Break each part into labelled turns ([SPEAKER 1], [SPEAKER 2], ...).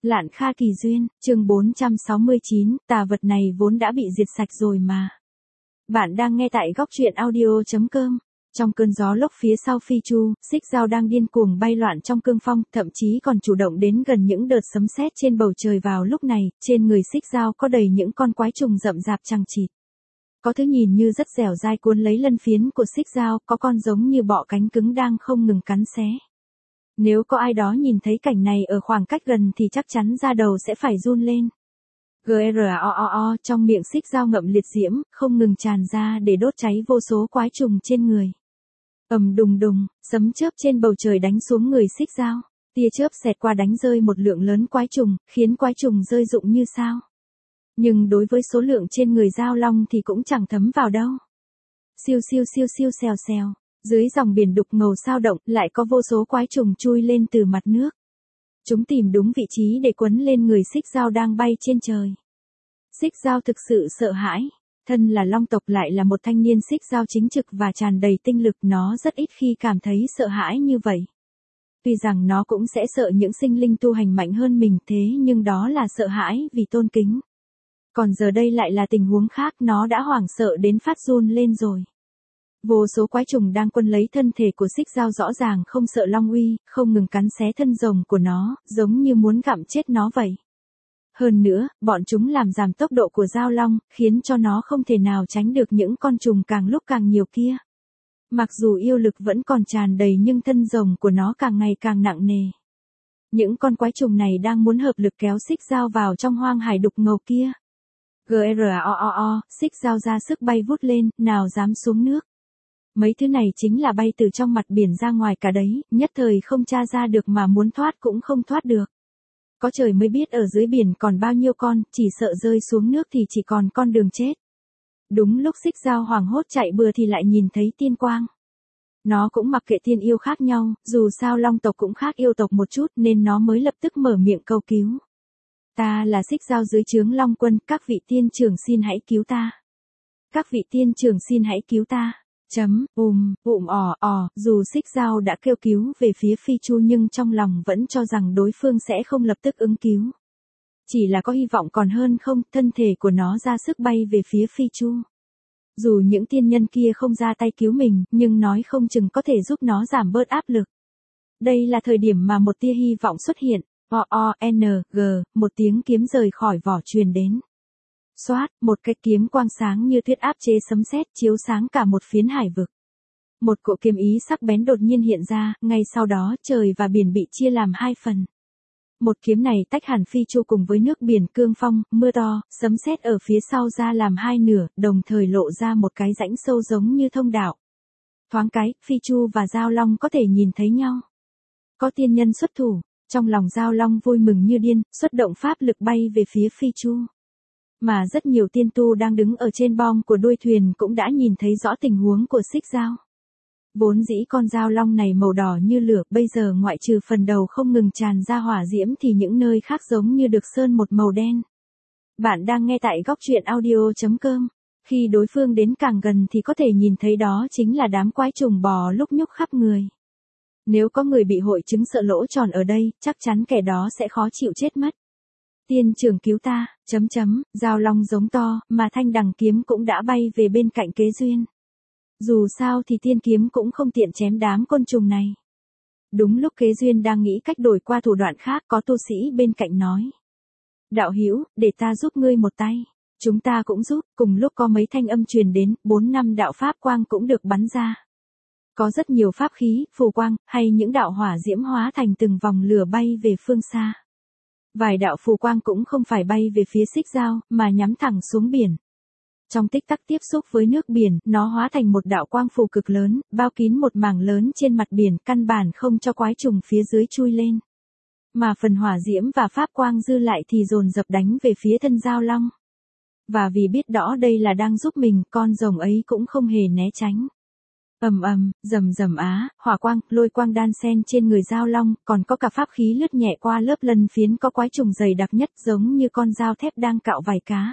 [SPEAKER 1] Lạn Kha Kỳ Duyên, chương 469, tà vật này vốn đã bị diệt sạch rồi mà. Bạn đang nghe tại góc truyện audio.com. Trong cơn gió lốc phía sau Phi Chu, xích dao đang điên cuồng bay loạn trong cương phong, thậm chí còn chủ động đến gần những đợt sấm sét trên bầu trời vào lúc này, trên người xích dao có đầy những con quái trùng rậm rạp chằng chịt. Có thứ nhìn như rất dẻo dai cuốn lấy lân phiến của xích dao, có con giống như bọ cánh cứng đang không ngừng cắn xé. Nếu có ai đó nhìn thấy cảnh này ở khoảng cách gần thì chắc chắn da đầu sẽ phải run lên. GROOO trong miệng xích dao ngậm liệt diễm, không ngừng tràn ra để đốt cháy vô số quái trùng trên người. Ầm đùng đùng, sấm chớp trên bầu trời đánh xuống người xích dao, tia chớp xẹt qua đánh rơi một lượng lớn quái trùng, khiến quái trùng rơi rụng như sao. Nhưng đối với số lượng trên người dao long thì cũng chẳng thấm vào đâu. Siêu siêu siêu siêu xèo xèo. Dưới dòng biển đục ngầu sao động, lại có vô số quái trùng chui lên từ mặt nước. Chúng tìm đúng vị trí để quấn lên người xích dao đang bay trên trời. Xích dao thực sự sợ hãi. Thân là long tộc lại là một thanh niên xích dao chính trực và tràn đầy tinh lực, nó rất ít khi cảm thấy sợ hãi như vậy. Tuy rằng nó cũng sẽ sợ những sinh linh tu hành mạnh hơn mình, thế nhưng đó là sợ hãi vì tôn kính. Còn giờ đây lại là tình huống khác, nó đã hoảng sợ đến phát run lên rồi. Vô số quái trùng đang quấn lấy thân thể của xích dao rõ ràng không sợ long uy, không ngừng cắn xé thân rồng của nó, giống như muốn gặm chết nó vậy. Hơn nữa, bọn chúng làm giảm tốc độ của dao long, khiến cho nó không thể nào tránh được những con trùng càng lúc càng nhiều kia. Mặc dù yêu lực vẫn còn tràn đầy nhưng thân rồng của nó càng ngày càng nặng nề. Những con quái trùng này đang muốn hợp lực kéo xích dao vào trong hoang hải đục ngầu kia. GROOO, xích dao ra sức bay vút lên, nào dám xuống nước. Mấy thứ này chính là bay từ trong mặt biển ra ngoài cả đấy, nhất thời không tra ra được mà muốn thoát cũng không thoát được. Có trời mới biết ở dưới biển còn bao nhiêu con, chỉ sợ rơi xuống nước thì chỉ còn con đường chết. Đúng lúc xích dao hoảng hốt chạy bừa thì lại nhìn thấy tiên quang. Nó cũng mặc kệ tiên yêu khác nhau, dù sao long tộc cũng khác yêu tộc một chút nên nó mới lập tức mở miệng câu cứu. Ta là xích dao dưới trướng long quân, các vị tiên trưởng xin hãy cứu ta. Các vị tiên trưởng xin hãy cứu ta. Dù xích dao đã kêu cứu về phía Phi Chu nhưng trong lòng vẫn cho rằng đối phương sẽ không lập tức ứng cứu. Chỉ là có hy vọng còn hơn không, thân thể của nó ra sức bay về phía Phi Chu. Dù những tiên nhân kia không ra tay cứu mình, nhưng nói không chừng có thể giúp nó giảm bớt áp lực. Đây là thời điểm mà một tia hy vọng xuất hiện. Một tiếng kiếm rời khỏi vỏ truyền đến. Xoát, một cái kiếm quang sáng như tuyết áp chế sấm sét chiếu sáng cả một phiến hải vực. Một cỗ kiếm ý sắc bén đột nhiên hiện ra, ngay sau đó trời và biển bị chia làm hai phần. Một kiếm này tách hẳn Phi Chu cùng với nước biển, cương phong, mưa to, sấm sét ở phía sau ra làm hai nửa, đồng thời lộ ra một cái rãnh sâu giống như thông đạo. Thoáng cái, Phi Chu và Dao Long có thể nhìn thấy nhau. Có tiên nhân xuất thủ, trong lòng Dao Long vui mừng như điên, xuất động pháp lực bay về phía Phi Chu. Mà rất nhiều tiên tu đang đứng ở trên bong của đuôi thuyền cũng đã nhìn thấy rõ tình huống của xích dao. Vốn dĩ con dao long này màu đỏ như lửa, bây giờ ngoại trừ phần đầu không ngừng tràn ra hỏa diễm thì những nơi khác giống như được sơn một màu đen. Bạn đang nghe tại góc truyện audio.com. Khi đối phương đến càng gần thì có thể nhìn thấy đó chính là đám quái trùng bò lúc nhúc khắp người. Nếu có người bị hội chứng sợ lỗ tròn ở đây, chắc chắn kẻ đó sẽ khó chịu chết mất. Tiên trưởng cứu ta, dao long giống to, mà thanh đằng kiếm cũng đã bay về bên cạnh Kế Duyên. Dù sao thì tiên kiếm cũng không tiện chém đám côn trùng này. Đúng lúc Kế Duyên đang nghĩ cách đổi qua thủ đoạn khác, có tu sĩ bên cạnh nói. Đạo hữu, để ta giúp ngươi một tay. Chúng ta cũng giúp, cùng lúc có mấy thanh âm truyền đến, 4-5 đạo pháp quang cũng được bắn ra. Có rất nhiều pháp khí, phù quang, hay những đạo hỏa diễm hóa thành từng vòng lửa bay về phương xa. Vài đạo phù quang cũng không phải bay về phía xích dao, mà nhắm thẳng xuống biển. Trong tích tắc tiếp xúc với nước biển, nó hóa thành một đạo quang phù cực lớn, bao kín một mảng lớn trên mặt biển, căn bản không cho quái trùng phía dưới chui lên. Mà phần hỏa diễm và pháp quang dư lại thì dồn dập đánh về phía thân dao long. Và vì biết rõ đây là đang giúp mình, con rồng ấy cũng không hề né tránh. Rầm hỏa quang, lôi quang đan xen trên người dao long, còn có cả pháp khí lướt nhẹ qua lớp lân phiến có quái trùng dày đặc nhất giống như con dao thép đang cạo vảy cá.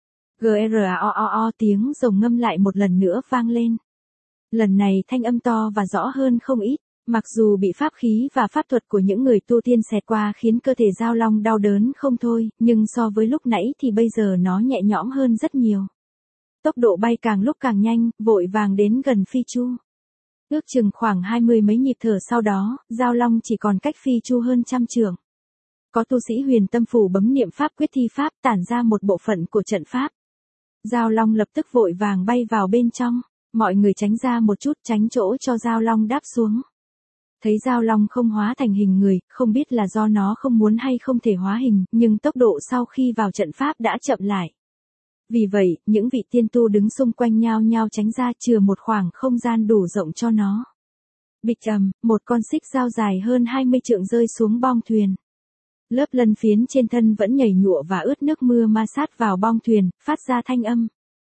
[SPEAKER 1] GROOO tiếng rồng ngâm lại một lần nữa vang lên. Lần này thanh âm to và rõ hơn không ít, Mặc dù bị pháp khí và pháp thuật của những người tu tiên xẹt qua khiến cơ thể Giao Long đau đớn không thôi, nhưng so với lúc nãy thì bây giờ nó nhẹ nhõm hơn rất nhiều. Tốc độ bay càng lúc càng nhanh, vội vàng đến gần Phi Chu. Ước chừng khoảng 20 mấy nhịp thở sau đó, Giao Long chỉ còn cách Phi Chu hơn trăm trượng. Có tu sĩ Huyền Tâm Phủ bấm niệm pháp quyết thi pháp tản ra một bộ phận của trận pháp. Giao Long lập tức vội vàng bay vào bên trong, mọi người tránh ra một chút tránh chỗ cho Giao Long đáp xuống. Thấy Giao Long không hóa thành hình người, không biết là do nó không muốn hay không thể hóa hình, nhưng tốc độ sau khi vào trận pháp đã chậm lại. Vì vậy, những vị tiên tu đứng xung quanh nhao nhao tránh ra chừa một khoảng không gian đủ rộng cho nó. Bịch ầm, một con xích dao dài hơn 20 trượng rơi xuống bong thuyền. Lớp lân phiến trên thân vẫn nhảy nhụa và ướt nước mưa ma sát vào bong thuyền, phát ra thanh âm.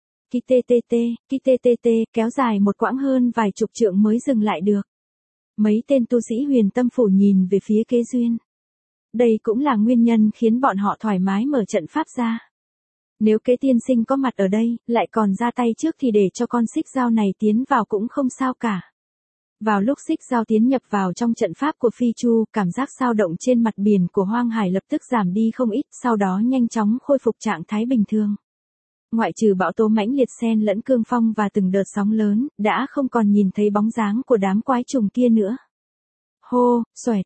[SPEAKER 1] Ki-tê-tê-tê, kéo dài một quãng hơn vài chục trượng mới dừng lại được. Mấy tên tu sĩ Huyền Tâm Phủ nhìn về phía Kế Duyên. Đây cũng là nguyên nhân khiến bọn họ thoải mái mở trận pháp ra. Nếu Kế tiên sinh có mặt ở đây, lại còn ra tay trước thì để cho con xích dao này tiến vào cũng không sao cả. Vào lúc xích dao tiến nhập vào trong trận pháp của Phi Chu, cảm giác dao động trên mặt biển của Hoang Hải lập tức giảm đi không ít, sau đó nhanh chóng khôi phục trạng thái bình thường. Ngoại trừ bão tố mãnh liệt xen lẫn cương phong và từng đợt sóng lớn, đã không còn nhìn thấy bóng dáng của đám quái trùng kia nữa. Hô,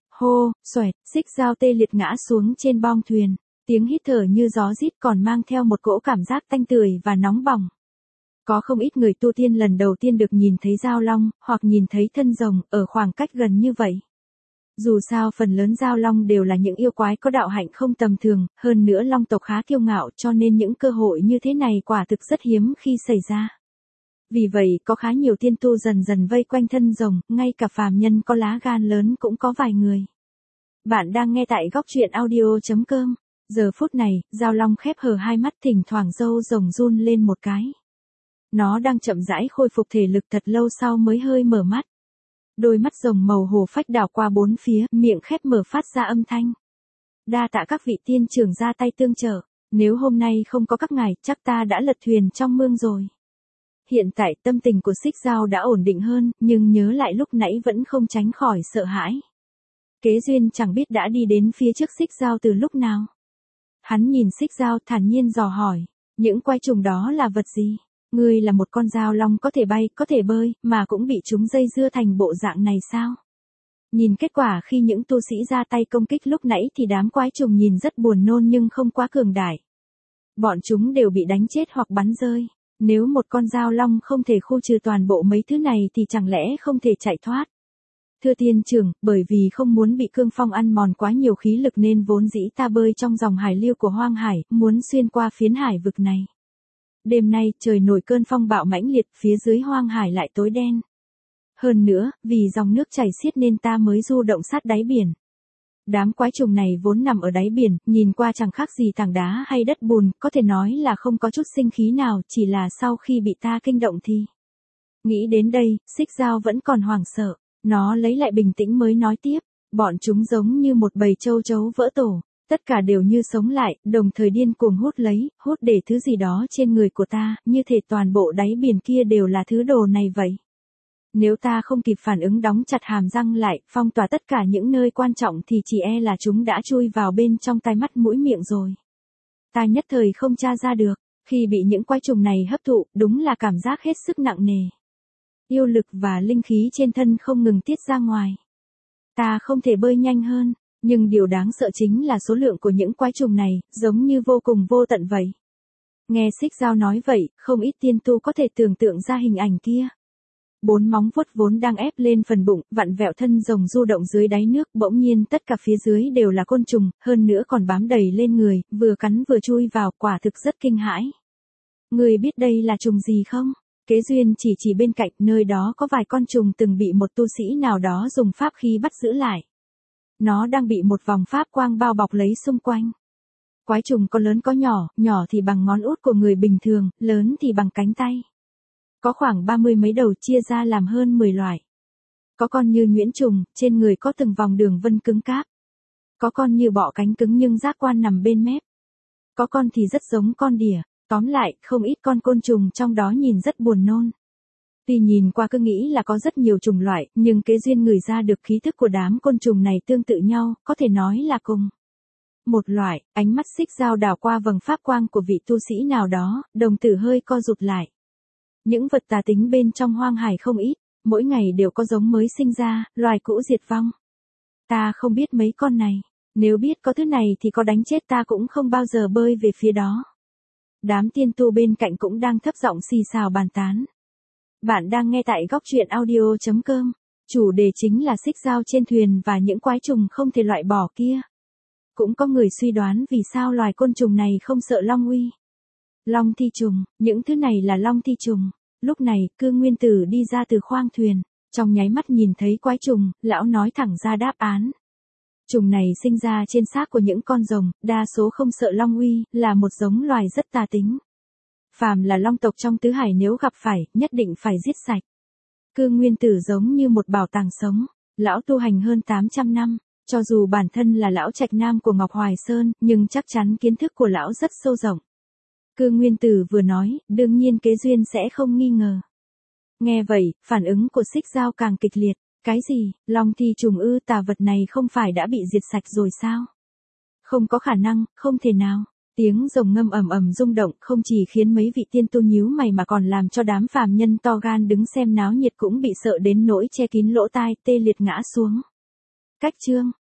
[SPEAKER 1] xoẹt, xích dao tê liệt ngã xuống trên bong thuyền, tiếng hít thở như gió rít còn mang theo một cỗ cảm giác tanh tưởi và nóng bỏng. Có không ít người tu tiên lần đầu tiên được nhìn thấy Giao Long, hoặc nhìn thấy thân rồng, ở khoảng cách gần như vậy. Dù sao phần lớn Giao Long đều là những yêu quái có đạo hạnh không tầm thường, hơn nữa Long tộc khá kiêu ngạo cho nên những cơ hội như thế này quả thực rất hiếm khi xảy ra. Vì vậy, có khá nhiều tiên tu dần dần vây quanh thân rồng, ngay cả phàm nhân có lá gan lớn cũng có vài người. Bạn đang nghe tại góc truyện audio.com. Giờ phút này, Giao Long khép hờ hai mắt, thỉnh thoảng râu rồng run lên một cái. Nó đang chậm rãi khôi phục thể lực thật lâu sau mới hơi mở mắt. Đôi mắt rồng màu hồ phách đảo qua bốn phía, miệng khép mở phát ra âm thanh. Đa tạ các vị tiên trưởng ra tay tương trợ, nếu hôm nay không có các ngài, chắc ta đã lật thuyền trong mương rồi. Hiện tại tâm tình của xích dao đã ổn định hơn, nhưng nhớ lại lúc nãy vẫn không tránh khỏi sợ hãi. Kế Duyên chẳng biết đã đi đến phía trước xích dao từ lúc nào. Hắn nhìn xích dao thản nhiên dò hỏi, những quái trùng đó là vật gì? Ngươi là một con Giao Long có thể bay, có thể bơi, mà cũng bị chúng dây dưa thành bộ dạng này sao? Nhìn kết quả khi những tu sĩ ra tay công kích lúc nãy thì đám quái trùng nhìn rất buồn nôn nhưng không quá cường đại. Bọn chúng đều bị đánh chết hoặc bắn rơi. Nếu một con Giao Long không thể khu trừ toàn bộ mấy thứ này thì chẳng lẽ không thể chạy thoát? Thưa tiên trưởng, bởi vì không muốn bị cương phong ăn mòn quá nhiều khí lực nên vốn dĩ ta bơi trong dòng hải lưu của Hoang Hải, muốn xuyên qua phiến hải vực này. Đêm nay trời nổi cơn phong bạo mãnh liệt, phía dưới Hoang Hải lại tối đen. Hơn nữa, vì dòng nước chảy xiết nên ta mới du động sát đáy biển. Đám quái trùng này vốn nằm ở đáy biển, nhìn qua chẳng khác gì tảng đá hay đất bùn, có thể nói là không có chút sinh khí nào, chỉ là sau khi bị ta kinh động thì. Nghĩ đến đây, xích dao vẫn còn hoảng sợ, nó lấy lại bình tĩnh mới nói tiếp, bọn chúng giống như một bầy châu chấu vỡ tổ. Tất cả đều như sống lại, đồng thời điên cuồng hút để thứ gì đó trên người của ta, như thể toàn bộ đáy biển kia đều là thứ đồ này vậy. Nếu ta không kịp phản ứng đóng chặt hàm răng lại, phong tỏa tất cả những nơi quan trọng thì chỉ e là chúng đã chui vào bên trong tai mắt mũi miệng rồi. Ta nhất thời không tra ra được, khi bị những quái trùng này hấp thụ, đúng là cảm giác hết sức nặng nề. Yêu lực và linh khí trên thân không ngừng tiết ra ngoài. Ta không thể bơi nhanh hơn. Nhưng điều đáng sợ chính là số lượng của những quái trùng này, giống như vô cùng vô tận vậy. Nghe xích dao nói vậy, không ít tiên tu có thể tưởng tượng ra hình ảnh kia. 4 móng vuốt vốn đang ép lên phần bụng, vặn vẹo thân rồng du động dưới đáy nước, bỗng nhiên tất cả phía dưới đều là côn trùng, hơn nữa còn bám đầy lên người, vừa cắn vừa chui vào, quả thực rất kinh hãi. Người biết đây là trùng gì không? Kế Duyên chỉ bên cạnh, nơi đó có vài con trùng từng bị một tu sĩ nào đó dùng pháp khí bắt giữ lại. Nó đang bị một vòng pháp quang bao bọc lấy xung quanh. Quái trùng có lớn có nhỏ, nhỏ thì bằng ngón út của người bình thường, lớn thì bằng cánh tay. Có khoảng 30 mấy đầu chia ra làm hơn 10 loại. Có con như nhuyễn trùng, trên người có từng vòng đường vân cứng cáp. Có con như bọ cánh cứng nhưng giác quan nằm bên mép. Có con thì rất giống con đỉa, tóm lại, không ít con côn trùng trong đó nhìn rất buồn nôn. Tuy nhìn qua cứ nghĩ là có rất nhiều chủng loại, nhưng kế duyên ngửi ra được khí thức của đám côn trùng này tương tự nhau, có thể nói là cùng một loại. Ánh mắt Xích Dao đảo qua vầng pháp quang của vị tu sĩ nào đó, đồng tử hơi co rụt lại. Những vật tà tính bên trong hoang hải không ít, mỗi ngày đều có giống mới sinh ra, loài cũ diệt vong. Ta không biết mấy con này, nếu biết có thứ này thì có đánh chết ta cũng không bao giờ bơi về phía đó. Đám tiên tu bên cạnh cũng đang thấp giọng xì xào bàn tán. Bạn đang nghe tại góc truyện audio.com. Chủ đề chính là Xích Dao trên thuyền và những quái trùng không thể loại bỏ kia. Cũng có người suy đoán vì sao loài côn trùng này không sợ long uy. Long thi trùng, những thứ này là long thi trùng. Lúc này, Cương Nguyên Tử đi ra từ khoang thuyền, trong nháy mắt nhìn thấy quái trùng, lão nói thẳng ra đáp án. Trùng này sinh ra trên xác của những con rồng, đa số không sợ long uy, là một giống loài rất tà tính. Phàm là long tộc trong tứ hải nếu gặp phải, nhất định phải giết sạch. Cương Nguyên Tử giống như một bảo tàng sống, lão tu hành hơn 800 năm, cho dù bản thân là lão trạch nam của Ngọc Hoài Sơn, nhưng chắc chắn kiến thức của lão rất sâu rộng. Cương Nguyên Tử vừa nói, đương nhiên kế duyên sẽ không nghi ngờ. Nghe vậy, phản ứng của Xích Dao càng kịch liệt. Cái gì, long thi trùng ư, tà vật này không phải đã bị diệt sạch rồi sao? Không có khả năng, không thể nào. Tiếng rồng ngâm ầm ầm rung động không chỉ khiến mấy vị tiên tu nhíu mày mà còn làm cho đám phàm nhân to gan đứng xem náo nhiệt cũng bị sợ đến nỗi che kín lỗ tai, tê liệt ngã xuống. Cách chương